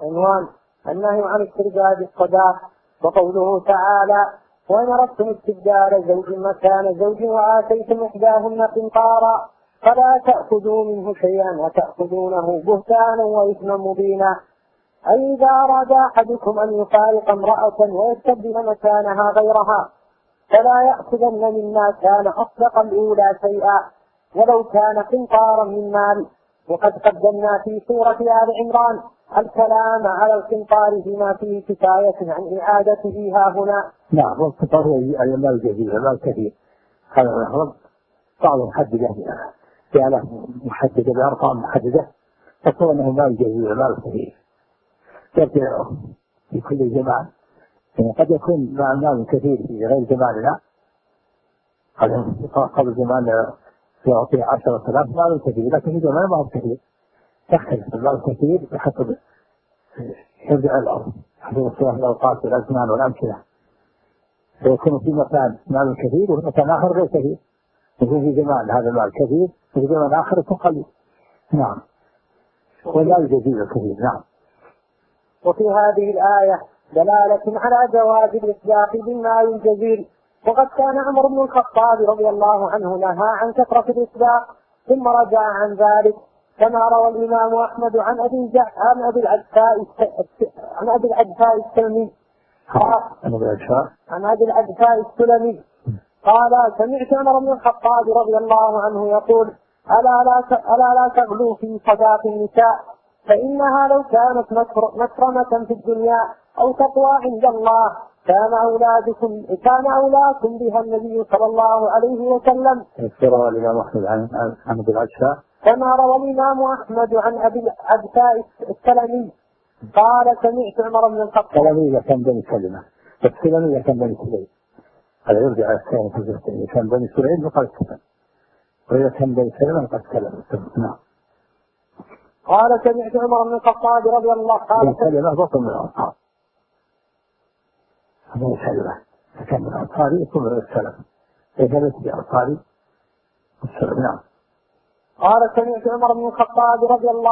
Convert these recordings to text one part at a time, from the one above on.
عنوان النهي عن استرداد الصداق. وقوله تعالى: وإن أردتم استبدال زوج مكان زوج وآتيتم إحداهن قنطارا فلا تأخذوا منه شيئا وتأخذونه بهتانا وإثما مبينا. أي إذا أراد أحدكم أن يفارق امرأة ويستبدل مكانها غيرها فلا يأخذن مما كان أصدق الأولى شيئا ولو كان قنطارا من مال. وقد قدمنا في سورة آل عمران الكلام على القنطار بما فيه كفاية عن إعادته ها هنا. نعم، والقنطار هو المال الجديد، المال كثير. هذا الرب بعض محددة بآلاف محددة بأرقام محددة، تصور أنه مال جديد مال كثير يرجع في كل زمان. يعني قد يكون مال كثير في غير زماننا، قبل زمان يعطي 10,000 مال كثير، لكن في زمان ما هو كثير. تختلف المال الكثير بحسب يرجع الأرض، حسب اختلاف الأوقات والأزمان والأمكنة. فيكون في مكان مال كثير وفي مكان آخر غير كثير. يكون في زمان هذا المال كثير وفي زمان آخر يكون قليل. نعم، والمال جزيل كثير. نعم. وفي هذه الآية دلالة على جواز الإصداق بالمال الجزيل. وقد كان عمر بن الخطاب رضي الله عنه نهى عن كثرة الإصداق ثم رجع عن ذلك، كما روى الإمام أحمد عن أبي العدفاء السلمي السلمي قال: سمعت عمر بن الخطاب رضي الله عنه يقول: ألا لا تغلوا في صداق النساء فإنها لو كانت مكرمة في الدنيا أو تقوى عند الله كان أولاكم بها النبي صلى الله عليه وسلم. روى الإمام أحمد عن أبي العدفاء، كما روى الإمام أحمد عن أبي العدفاء السلمي قال: سمعت عمر بن الخطاب. السلمي كان بني سلمة، السلمي كان بني سليم. هذا يرجع على الثاني في الجزء. كان بني سليم وقد سلم، وإذا كان بني سلمة قد سلم. نعم. قال: سمعت عمر بن الخطاب رضي الله عنه. سلمة بطن من الأنصار. بني سلمة كان من الأنصار يكون من السلم. إذا ليس بأنصاري السلم. نعم. قال: سمعت عمر بن الخطاب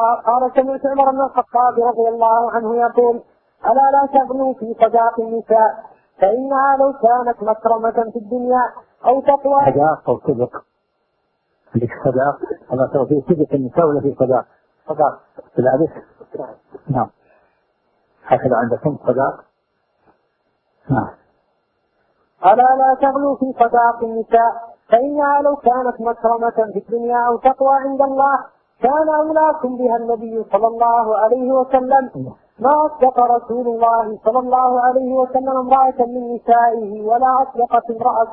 رضي الله عنه يقول: ألا لا تغلوا في صداق النساء فإنها لو كانت مكرمة في الدنيا أو تقوى. صداق أو صدق؟ عندك صداق؟ أما ترى في صدق النساء ولا في صداق؟ صداق في العدس. نعم. هكذا عندكم صداق. نعم. ألا لا تغلوا في صداق النساء فإنها لو كانت مكرمة في الدنيا أو تقوى عند الله كان أولاكم بها النبي صلى الله عليه وسلم. ما أصدق رسول الله صلى الله عليه وسلم امرأة من نسائه ولا أصدقت امرأة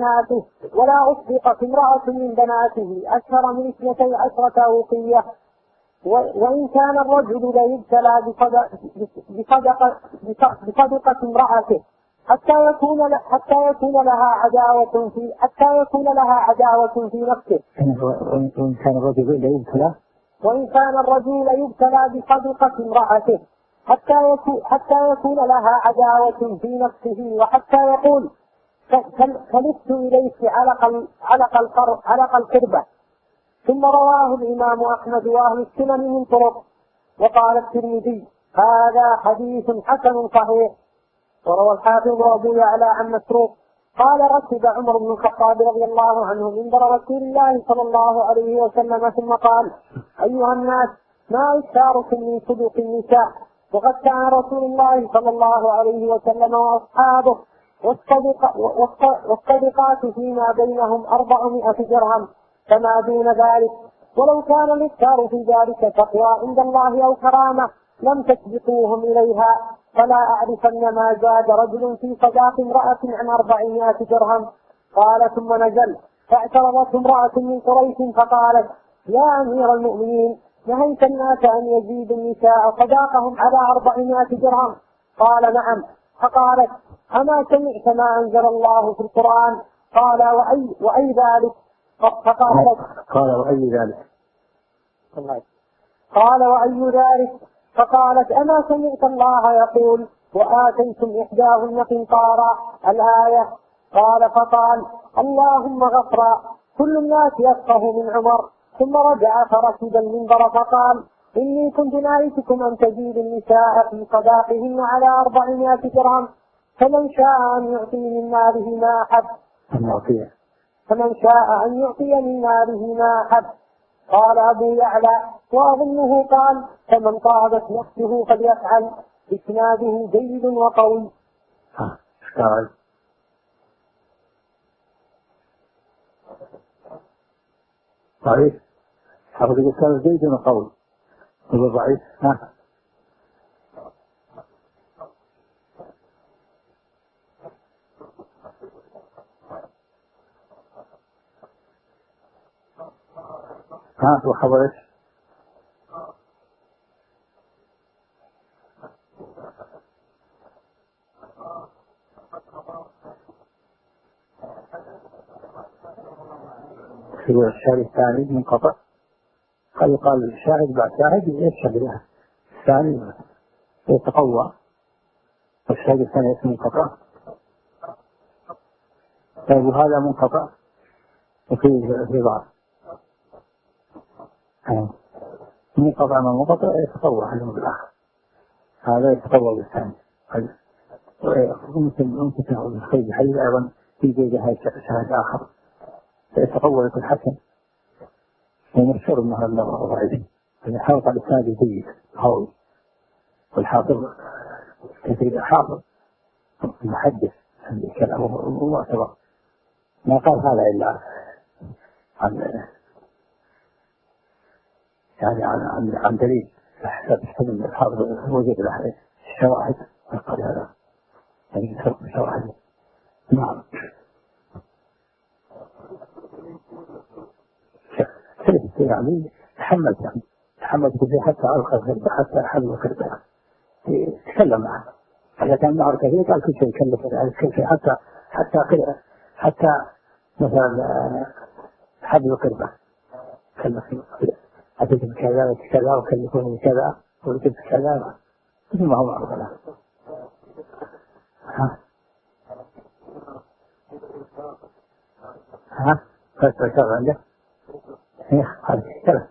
من بناته أكثر من 12 أوقية. وإن كان الرجل لا يبتلى بصدقة امرأته حتى يكون لها عداوة في نفسه. وإن كان الرجل لا يبتلى بصدقة امرأته حتى يكون لها عداوة في نفسه وحتى يقول: فلست إليك علق القربة. ثم رواه الإمام أحمد وأهل السنن من طرق. وقال الترمذي: هذا حديث حسن صحيح. وروى الحافظ أبو يعلى عن مسروق قال: ركب عمر بن الخطاب رضي الله عنه منبر رسول الله صلى الله عليه وسلم ثم قال: أيها الناس، ما أكثركم من صدق النساء؟ وقد كان رسول الله صلى الله عليه وسلم وأصحابه والصدقات فيما بينهم 400 درهم فما دون ذلك، ولو كان الإكثار في ذلك تقوى عند الله أو كرامة لم تسبقوهم إليها. فلا أعرفن ما زاد رجل في صداق امرأة عن 400 درهم. قال: ثم نزل فاعترضت امرأة من قريش فقالت: يا أمير المؤمنين، نهيت الناس أن يزيدوا النساء صداقهم على 400 درهم. قال: نعم. فقالت: أما سمعت ما أنزل الله في القرآن؟ قال: وأي ذلك؟ قال: وأي ذلك؟ قال: وأي ذلك؟ فقالت: أما سمعت الله يقول: وآتيتم إحداهن قنطارا الآية؟ فقال: اللهم غفرا. كل الناس يفقه من عمر. ثم رجع فركب المنبر فقال: إني كنت نهيتكم أن تزيدوا النساء في صداقهن على 400 جرام، فمن شاء أن يعطي من ماله ما أحب. قال أبو يعلى وأظنه قال فمن طابت نفسه فليفعل. إسناده جيد وقوي. ضعيف. حفظ الإسناد جيد وقوي. هو ضعيف. وخبرش في الشاهد الثاني منقطع. قال الشاهد بعد شاهد يشهد له الثاني يتقوى، والشاهد الثاني اسمه منقطع. طيب وهذا منقطع وفيه ضعف. منقطع من منقطع يتقوى عنه بالآخر، هذا يتقوى بالثاني. ممكن تأخذ الخير الحديث أيضا في جيدها شاهد آخر يتقوى يكون حسن. ومشهور أنها اللغة ضعيفة، يعني حافظ على الإسناد جيد قوي. والحافظ كثير حافظ المحدث عند كلامه معتبر، ما قال هذا إلا عن دليل حسب الحافظ وجد له شواهد قال هذا يعني شواهد. نعم. يعني تحملت فيه حتى ألقى الغربة حتى حل الغربة تكلم معه. إذا كان معه كثير قال كل شيء يكلف كل شيء حتى مثلا حبل الغربة كلف أتيت بكذا وكذا وكلفوني بكذا وجبت كذا مثل ما هو معروف له. فلسفة شرع عنده هذا ثلاث.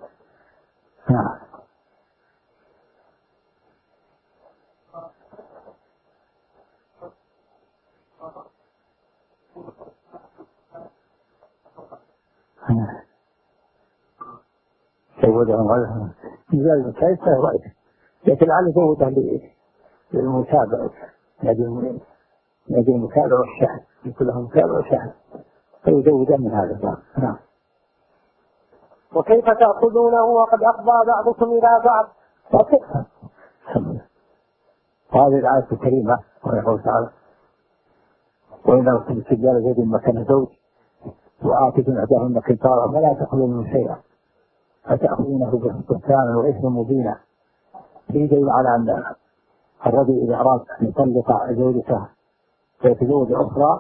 زودهم غيرهم مجال كيف رأيه، لكن على زوده للمتابعة يجب المتابعة والشهد كلهم متابعة وشهد فيزود من هذا الباب. نعم. وكيف تأخذونه وقد أفضى بعضكم إلى بعض؟ وهذه الآية الكريمة ويقول تعالى وإذا أردتم التجارة زيد مكان زوج وآتكم إحداهن قنطارا فلا تأخذوا منه شيئا فتأخذونه بهتانا وإثما مبينا. في دليل على أن الرجل إذا أراد أن يطلق زوجته ويتزوج أخرى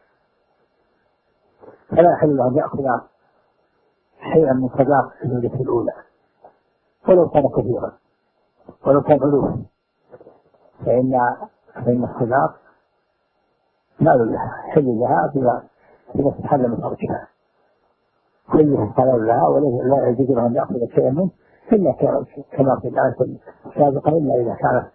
فلا يحل له أن يأخذ شيئا من صداق زوجته الأولى ولو كان كثيرا ولو كان علوفا، فإن الصداق مال لها حل لها بما تتحل من فرجها كلها حلال لها ولا يجوز له أن يأخذ شيئا منه إلا كما في الآية السابقة إلا إذا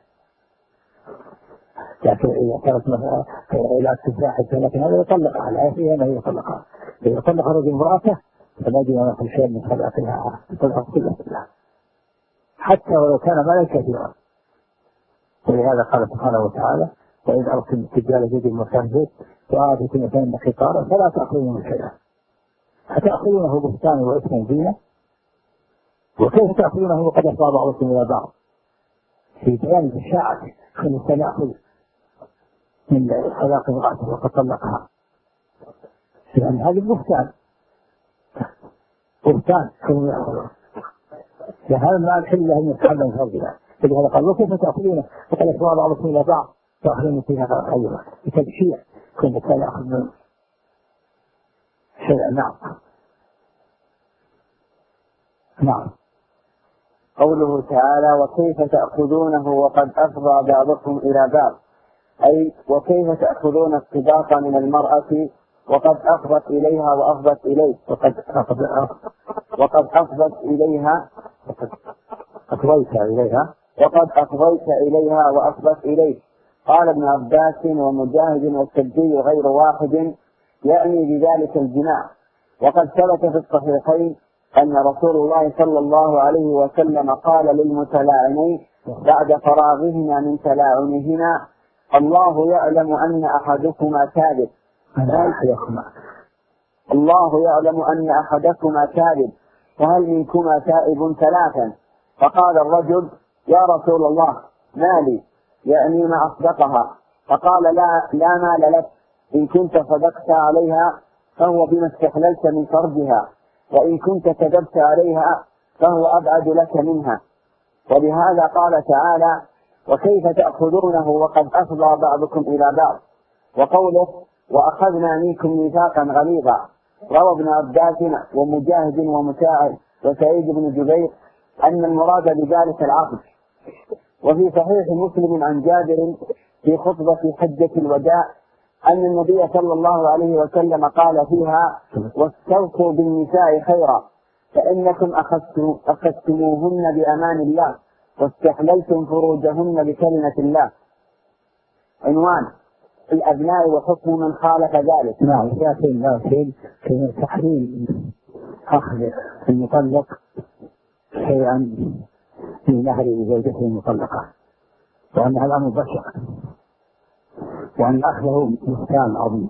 كانت مثلا إلى التفاحة لكن هذا يطلقها الآية فيها أنه يطلقها. إذا طلق الرجل امرأته فلا يجوز أن يأخذ شيئا من صداقها يطلق كلها حتى ولو كان مالا كثيرا. ولهذا قال سبحانه وتعالى وإذ أردتم التجارة زيد مكان زيد وآتيتم مثلا قنطارا فلا تأخذوا منه شيئا أتأخذونه بهتانا وإثما مبينا. وكيف تأخذونه وقد أفضى بعضكم إلى بعض؟ في بيان الإشاعة كل إنسان يأخذ من صداق امرأته وقد طلقها، لأن هذا بهتان كانوا يأخذون لهذا ما الحل له من يتحمل من فرجها. فلهذا قال وكيف تأخذونه وقد أفضى بعضكم إلى بعض تأخذون فيها خيرا بتبشير كل إنسان يأخذ من شيئا. نعم. قوله تعالى وكيف تأخذونه وقد أفضى بعضكم إلى بعض، أي وكيف تأخذون الصداق من المرأة وقد أفضت إليها وأفضت إليه وقد أفضت إليها أفضيت إليها وأفضت إليك. قال ابن عباس ومجاهد والسدي غير واحد يعني بذلك الجماع. وقد ثبت في الصحيحين أن رسول الله صلى الله عليه وسلم قال للمتلاعنين بعد فراغهما من تلاعنهما: الله يعلم أن أحدكما كاذب، الله يعلم أن أحدكما كاذب، فهل منكما تائب؟ ثلاثا. فقال الرجل: يا رسول الله ما لي؟ يعني ما أصدقها. فقال: لا مال لك، إن كنت صدقت عليها فهو بما استحللت من فرجها، وإن كنت كذبت عليها فهو أبعد لك منها. ولهذا قال تعالى: وكيف تأخذونه وقد أفضى بعضكم إلى بعض. وقوله: وأخذنا منكم ميثاقا غليظا. روى ابن عباس ومجاهد ومساعد وسعيد بن جبير أن المراد بذلك العقد. وفي صحيح مسلم عن جابر في خطبة حجة الوداع أن النبي صلى الله عليه وسلم قال فيها: واستوصوا بالنساء خيرا، فإنكم أخذتموهن بأمان الله واستحللتم فروجهن بكلمة الله. عنوان: الأبناء وحكم من خالف ذلك. نعم، لكن تحريم أخذ المطلق شيئا من مهر زوجته المطلقة، وأن هذا أمر بشع، وأن أخذه بهتان عظيم.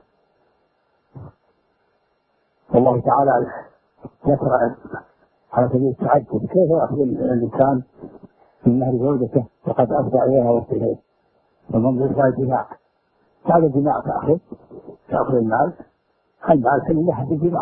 والله تعالى ذكر على سبيل التعجب كيف يأخذ الإنسان من مهر زوجته وقد أفضى إليها وإليه، ومنظر الجماع بعد الجماع تأخذ المال كله حد الجماع.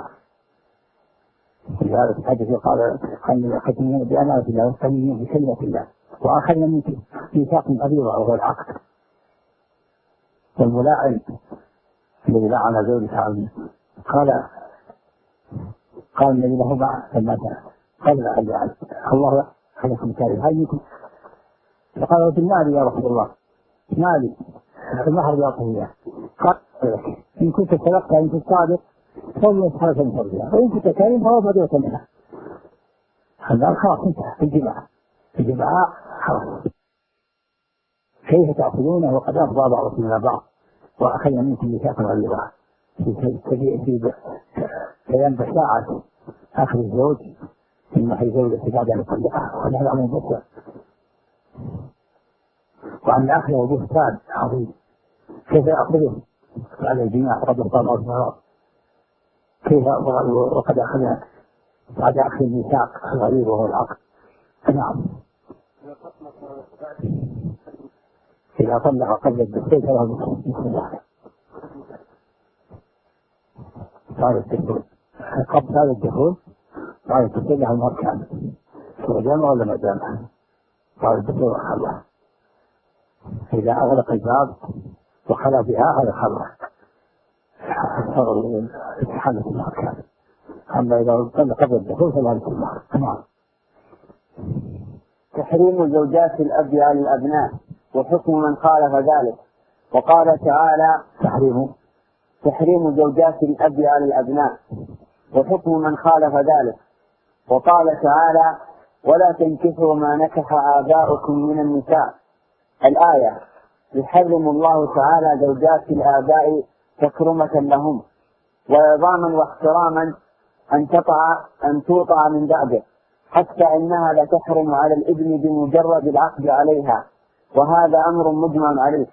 ولهذا الحديث قال: أن ختمنا بأمانة الله واستمنوا بكلمة الله وأخذنا منك ميثاق غليظ وهو العقد. والملاعن الذي لعن زوجته قال النبي له لما قال: الله خلقكم كارثة، هل منكم؟ فقال: بالمال يا رسول الله، مالي المهر لا قوية. قال: إن كنت صدقت إن كنت صادق فهو يسحرك من فرجها، وإن كنت كريم فهو بدوك منها. هذا خلاص انتهى في الجماع خلاص. كيف تأخذونه وقد أفضى بعضكم إلى بعض وأخذنا منكم ميثاقا غليظا. في بيان بشاعة أخذ الزوج من مهر زوجته بعد أن يطلقها، وهذا أمر بشع، وأن أخذه بهتان عظيم. كيف يأخذه على الجماع وقد أفضى بعضكم، كيف وقد أخذ بعد أخذ الميثاق الغليظ وهو العقد. نعم، إذا طلق قبل الدخول فله بسم الله. بعد الدخول قبل هذا الدخول بعد الدخول له المركان، هو جامع ولا ما جامع؟ بعد الدخول خلى، إذا أغلق الباب وخلى بها هذا خلى حالة المركان. أما إذا طلق قبل الدخول فلا بسم الله. نعم. تحريم زوجات الأب على الأبناء وحكم من خالف ذلك. وقال تعالى: تحريم زوجات الأب على الأبناء وحكم من خالف ذلك. وقال تعالى: ولا تنكحوا ما نكح آباؤكم من النساء. الآية: يحرم الله تعالى زوجات الآباء تكرمة لهم وعظاما واحتراما أن توطع من بعده، حتى إنها لتحرم على الابن بمجرد العقد عليها، وهذا أمر مجمع عليه.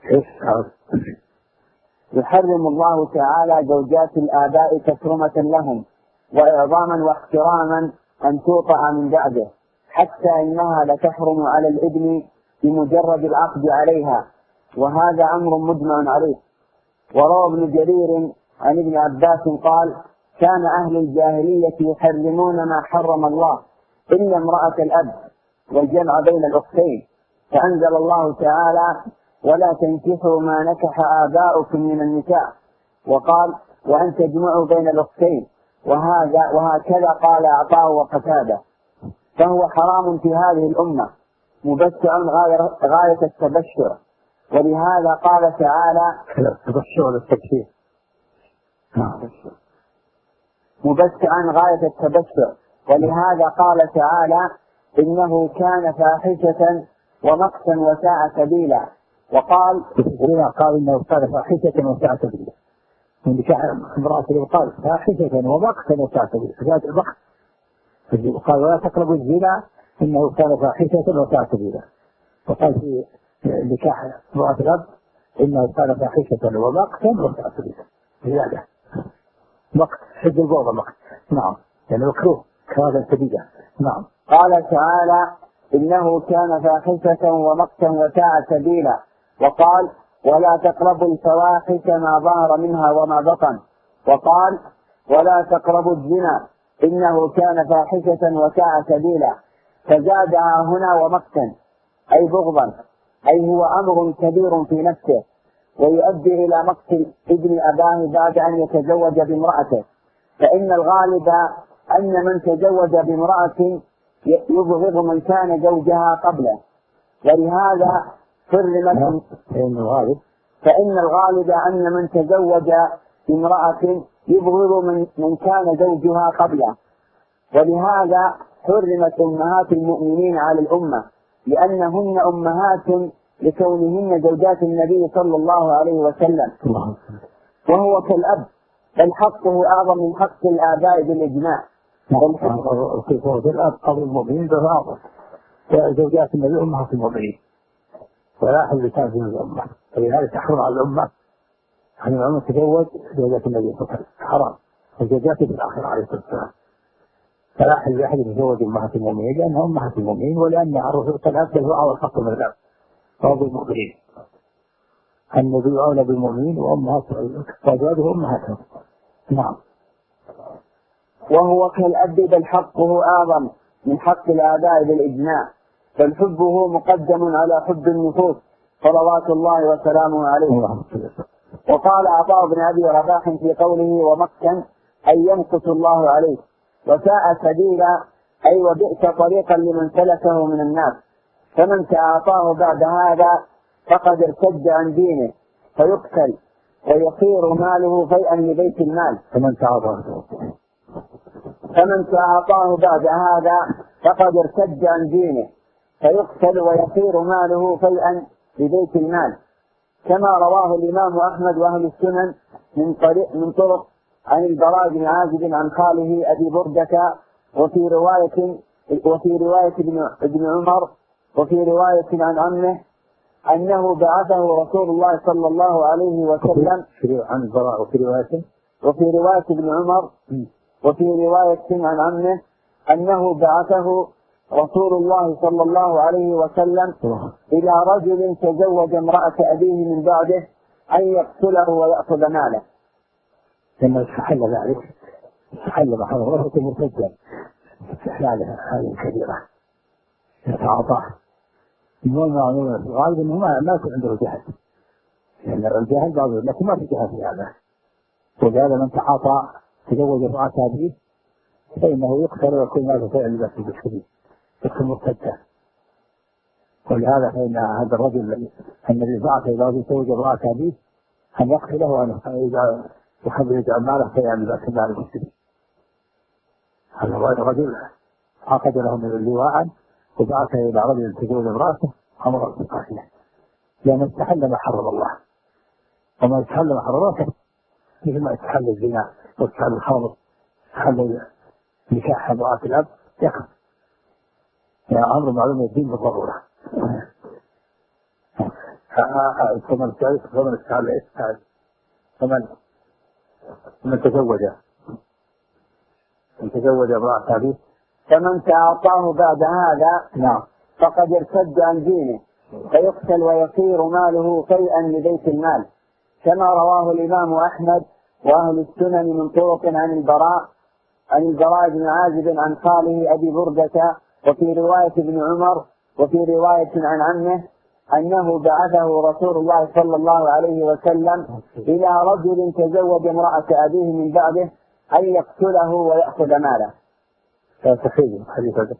يحرم الله تعالى زوجات الآباء تكرمة لهم وإعظاما واحتراما أن توطع من بعده، حتى إنها لتحرم على الابن بمجرد العقد عليها، وهذا أمر مجمع عليه. وروى ابن جرير عن ابن عباس قال: كان أهل الجاهلية يحرمون ما حرم الله إلا امرأة الأب والجمع بين الأختين، فأنزل الله تعالى: ولا تنكحوا ما نكح آباؤكم من النساء، وقال: وأن تجمعوا بين الأختين، وهكذا قال عطاء وقتادة. فهو حرام في هذه الأمة مبشع غاية التبشع، ولهذا قال تعالى: تبشع للتبشير، مبشعا غاية التبشع، ولهذا قال تعالى: إنه كان فاحشة ومقتا وساء سبيلا. وقال إنه كان فاحشة وساء سبيلا. من نكاح امرأة قال فاحشة ومقتا وساء سبيلا، فجاءت المقت قال ولا تقربوا الزنا إنه كان فاحشة وساء سبيلا. وقال في نكاح امرأة الأب إنه كان فاحشة ومقتا وساء سبيلا، زيادة مقت حد البوضة مقت. نعم يعني مكروه كراهة سبيلا. نعم. قال تعالى إنه كان فاحشة ومقتا وساء سبيلا. وقال ولا تقربوا الفواحش ما ظهر منها وما بطن. وقال ولا تقربوا الزنا إنه كان فاحشة وساء سبيلا، فزادها هنا ومقتا أي بغضا، أي هو أمر كبير في نفسه ويؤدي إلى مقت ابن أباه بعد أن يتزوج بامرأته، فإن الغالب أن من تزوج بامرأة يبغض من كان زوجها قبله، ولهذا حرمت. فإن الغالب أن من تزوج بامرأة يبغض من كان زوجها قبله، ولهذا حرمت أمهات المؤمنين على الأمة، لأنهن أمهات لكونهن زوجات النبي صلى الله عليه وسلم، وهو كالأب، بل حقه أعظم من حق الآباء بالإجماع. الأب قبل المؤمنين بفاضل زوجات النبي أمهات المؤمنين، ولا أحد كان في الأمة، فلهذا تحرم على الأمة أن الأمة تزوج زوجات النبي صلى الله عليه وسلم، حرام، وزوجاته في الآخرة عليه الصلاة والسلام، فلا أحد لأحد يتزوج أمهات المؤمنين لأنها أمهات المؤمنين، ولأن الرسول صلى الله عليه وسلم أعظم الحق من الأب وأبو المؤمنين. النبي أولى بالمؤمنين وأزواجه أمهاتهم. نعم. وهو كالأب بل حقه أعظم من حق الآباء بالإجماع، بل حبه مقدم على حب النفوس صلوات الله وسلامه عليه. وقال عطاء بن أبي رباح في قوله ومكن أي يمقت الله عليه، وساء سبيلا أي وبئس طريقا لمن سلكه من الناس، فمن تعاطاه بعد هذا فقد ارتد عن دينه فيقتل ويصير ماله فيئا لبيت المال. فمن تعاطاه بعد هذا فقد ارتد عن دينه فيقتل ويصير ماله فيئا لبيت المال، كما رواه الإمام أحمد وأهل السنن من طرق عن البراء بن عازب عن خاله أبي بردة، وفي رواية ابن عمر، وفي رواية عن عمه أنه بعثه رسول الله صلى الله عليه وسلم عن البراء، وفي رواية ابن عمر، وفي رواية عن عمه أنه بعثه رسول الله صلى الله عليه وسلم إلى رجل تزوج امرأة أبيه من بعده أن يقتله ويأخذ ماله. لما استحل ذلك استحل محمد رفض مرتدا استحلالها هذه الكبيرة يتعاطاه. المهم الغالب أنه ما يكون عنده جهل، لأن الجهل بعض لكن ما في جهل في هذا، وهذا من تعاطى تزوج امرأة أبيه فإنه يقتل ويكون هذا فعل بس بالشديد يكون مرتدا. ولهذا فإن هذا الرجل الذي بعث إلى رجل تزوج امرأة أبيه أن يقتله وأن يحمل ماله فيعمل بأس المال المسلمين. هذا الرجل عقد له من اللواء وبعث إلى رجل تزوج امرأته أمر بقتله، لأنه استحل ما حرم الله، وما استحل ما حرم الله مثل ما استحل الزنا واستحل الخمر استحل نكاح امرأة الأب يقف يعني أمر معلوم الدين بالضرورة. فمن استحل فمن تزوج امرأة أبيه فمن تعاطاه بعد هذا فقد ارتد عن دينه فيقتل ويصير ماله فيئا لبيت المال، كما رواه الإمام أحمد وأهل السنن من طرق عن البراء بن عازب عن خاله أبي بردة، وفي رواية ابن عمر، وفي رواية عن عمه أنه بعثه رسول الله صلى الله عليه وسلم إلى رجل تزوج امرأة أبيه من بعده أن يقتله ويأخذ ماله. صحيح حديث هذا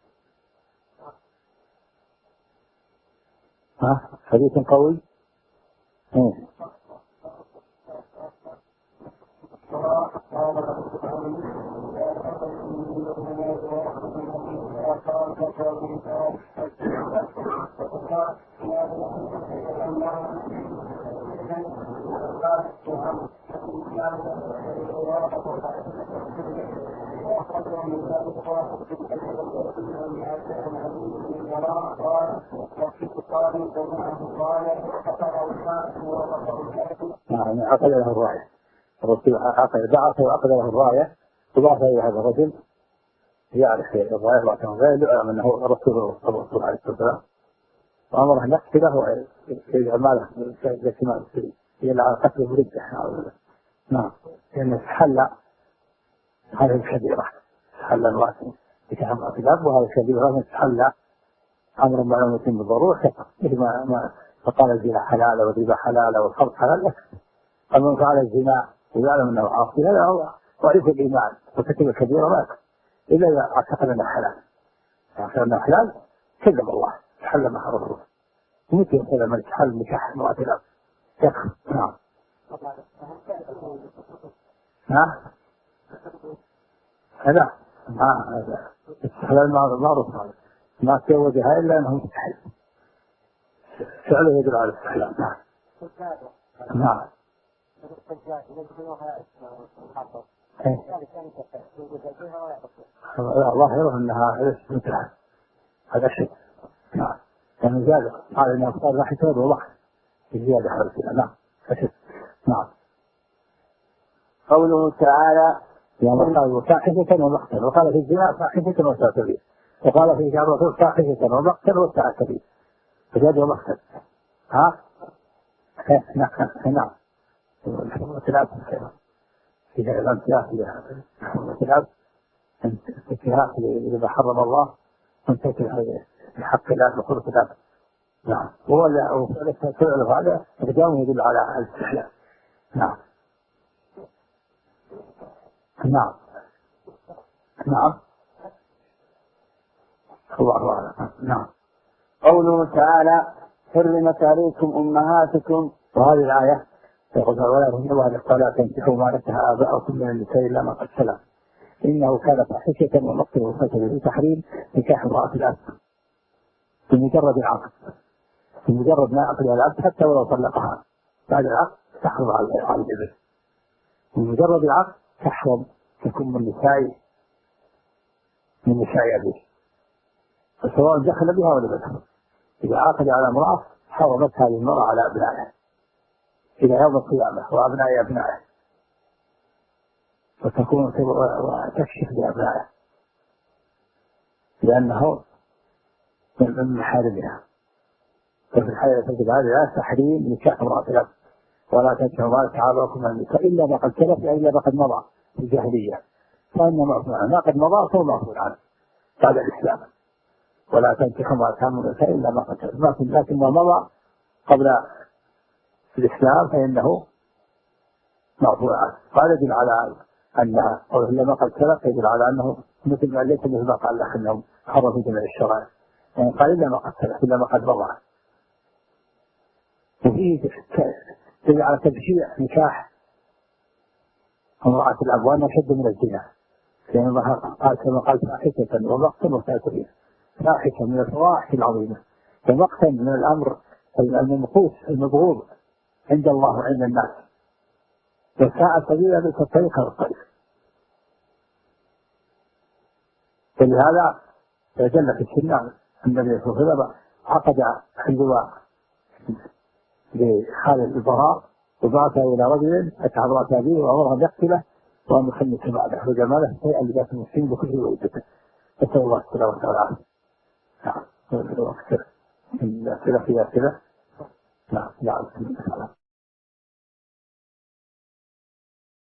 حديث قوي. نعم عقد له الراية، الرسول بعثه وعقد له الراية وبعث إلى هذا الرجل يعرف الراية بعثه غير يعلم أنه الرسول عليه الصلاة والسلام، وأمره أن يقتله ويجعل ماله كما يجعل على قتله بردة. نعم لأنه تحلى هذه الكبيرة، تحلى الواسم بكلام الأطباء، وهذا الكبيرة تحلى أمر معلوم بالضرورة كفر، مثل ما فقال الزنا حلال والربا حلال والخمر حلال لك. أما فعل الزنا ويعلم أنه عاصي هذا هو ضعيف الإيمان وكتب الكبيرة ما يكفر إلا إذا اعتقد أنه حلال، اعتقد أنه حلال كذب الله تحلى ما حرم الله، ومثل يقول من تحل نكاح امرأة الأب يكفر. نعم هذا استحلال معروف ما تزوجها إلا أنه مستحيل، فعله يدل على الاستحلال. نعم ظاهره أنها مثلها هذا شيء. نعم يعني زاد قال إنه أفضل راح يتوب الله زيادة حرفية. نعم نعم. قوله تعالى يوم قال فاحشة ومقتل، وقال في الزنا فاحشة وساعة، وقال في شعر الرسول فاحشة ومقتل وساعة كبير فزاد ومقتل. نعم الثلاث فيها الامتلاك الثلاث انتهاك إذا حرم الله وانتهك بحق الله بخلق الله. نعم هو فعل هذا اقدامه يدل على الاستحلال. نعم نعم نعم الله أعلم. نعم. قوله تعالى حرمت عليكم أمهاتكم، وهذه الآية يقول ولا تنكحوا ولا تنكحوا ما نكح آباؤكم من النساء إلا ما قد سلف إنه كان فاحشة ومقتا وفسدا في تحريم نكاح امرأة الأب بمجرد العقد، بمجرد ما عقد الأب حتى ولو طلقها بعد العقد تحرم على الإبن، بمجرد العقد تحرم تكون من نساء أبيه سواء دخل بها ولا دخل. إذا عقد على امرأة حرمت هذه المرأة على أبنائها إلى يوم القيامة وأبناء أبنائه، وتكون تكشف لأبنائه لأنه من محارمها. وفي الحالة تجد هذا تحريم نكاح امرأة الأب ولا تنكحوا ما نكح آباؤكم من النساء إلا ما قد سلف إلا ما قد مضى في الجاهلية، فإن ما قد مضى فهو معفو عنه بعد الإسلام. ولا تنكحوا ما نكح النساء إلا ما قد سلف، لكن ما مضى قبل الإسلام فإنه معفو عنه. قال يدل على أنها أو إلا ما قد سلف يدل على أنه مثل ما ليس مثل ما قال لك أنه حرم في جميع الشرائع، يعني قال إلا ما قد سلف إلا ما قد مضى. وفيه تدل على تبشيع نكاح امرأة الأب وأنه شد من الزنا، لأن الله قال كما قال فاحشة ومقتا وساعة فاحشة من الفواحش العظيمة ومقتا من الأمر المنقوص المبغوض عند الله وعند الناس، وساعة سبيلا للطريق الطريق. فلهذا دل في السنة النبي صلى الله عليه وسلم عقد اللواء لخالد البراء وبعثه إلى رجل أتى امرأة أبيه وأمره بيقتله وأن يخلص بعده وجماله شيئا لباس المسلم بكل وجهته. نسأل الله السلامة والعافية. نعم الأسئلة في أسئلة. نعم